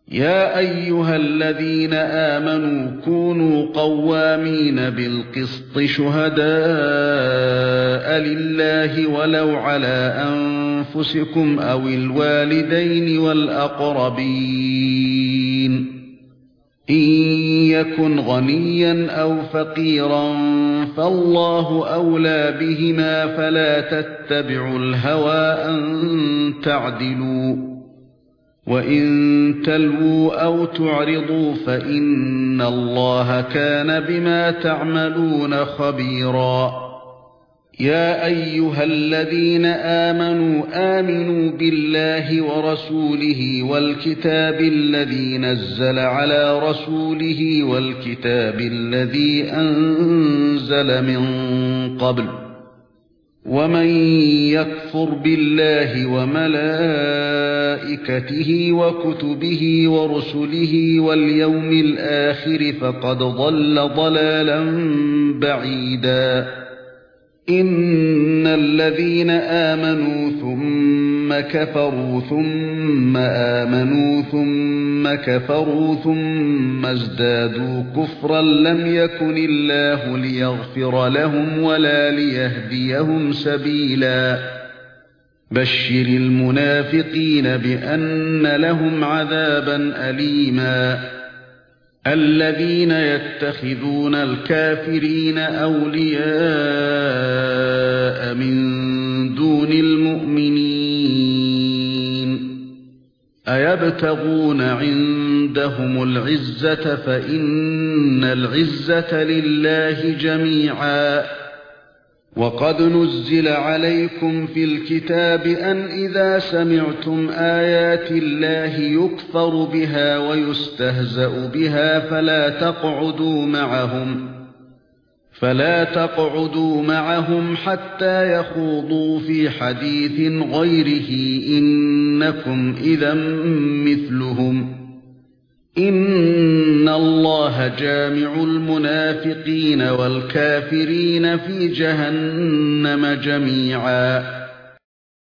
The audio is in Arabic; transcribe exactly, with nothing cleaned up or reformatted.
يا أيها الذين آمنوا كونوا قوامين بالقسط شهداء لله ولو على أنفسكم أو الوالدين والأقربين إن يكن غنيا أو فقيرا فالله أولى بهما فلا تتبعوا الهوى أن تعدلوا وَإِن تَلْوُوا أَوْ تُعْرِضُوا فَإِنَّ اللَّهَ كَانَ بِمَا تَعْمَلُونَ خَبِيرًا يَا أَيُّهَا الَّذِينَ آمَنُوا آمِنُوا بِاللَّهِ وَرَسُولِهِ وَالْكِتَابِ الَّذِي نَزَّلَ عَلَى رَسُولِهِ وَالْكِتَابِ الَّذِي أَنزَلَ مِن قَبْلُ وَمَن يَكْفُرْ بِاللَّهِ وَمَلَائِكَتِهِ وَكُتُبِهِ وَرُسُلِهِ وَالْيَوْمِ الْآخِرِ فَقَدْ ضَلَّ ضَلَالًا بَعِيدًا إِنَّ الَّذِينَ آمَنُوا ثُمَّ كَفَرُوا ثُمَّ آمَنُوا ثُمَّ كَفَرُوا ثُمَّ ازْدَادُوا كُفْرًا لَّمْ يَكُنِ اللَّهُ لِيَغْفِرَ لَهُمْ وَلَا لِيَهْدِيَهُمْ سَبِيلًا بَشِّرِ الْمُنَافِقِينَ بِأَنَّ لَهُمْ عَذَابًا أَلِيمًا الَّذِينَ يَتَّخِذُونَ الْكَافِرِينَ أَوْلِيَاءَ مِن دُونِ الْمُؤْمِنِينَ أَيَبْتَغُونَ عِندَهُمُ الْعِزَّةَ فَإِنَّ الْعِزَّةَ لِلَّهِ جَمِيعًا وَقَدْ نُزِّلَ عَلَيْكُمْ فِي الْكِتَابِ أَنْ إِذَا سَمِعْتُمْ آيَاتِ اللَّهِ يُكْفَرُ بِهَا وَيُسْتَهْزَأُ بِهَا فَلَا تَقْعُدُوا مَعَهُمْ فَلَا تَقْعُدُوا مَعَهُمْ حَتَّى يَخُوضُوا فِي حَدِيثٍ غَيْرِهِ إِنَّكُمْ إِذًا مِثْلُهُمْ إِنَّ اللَّهَ جَامِعُ الْمُنَافِقِينَ وَالْكَافِرِينَ فِي جَهَنَّمَ جَمِيعًا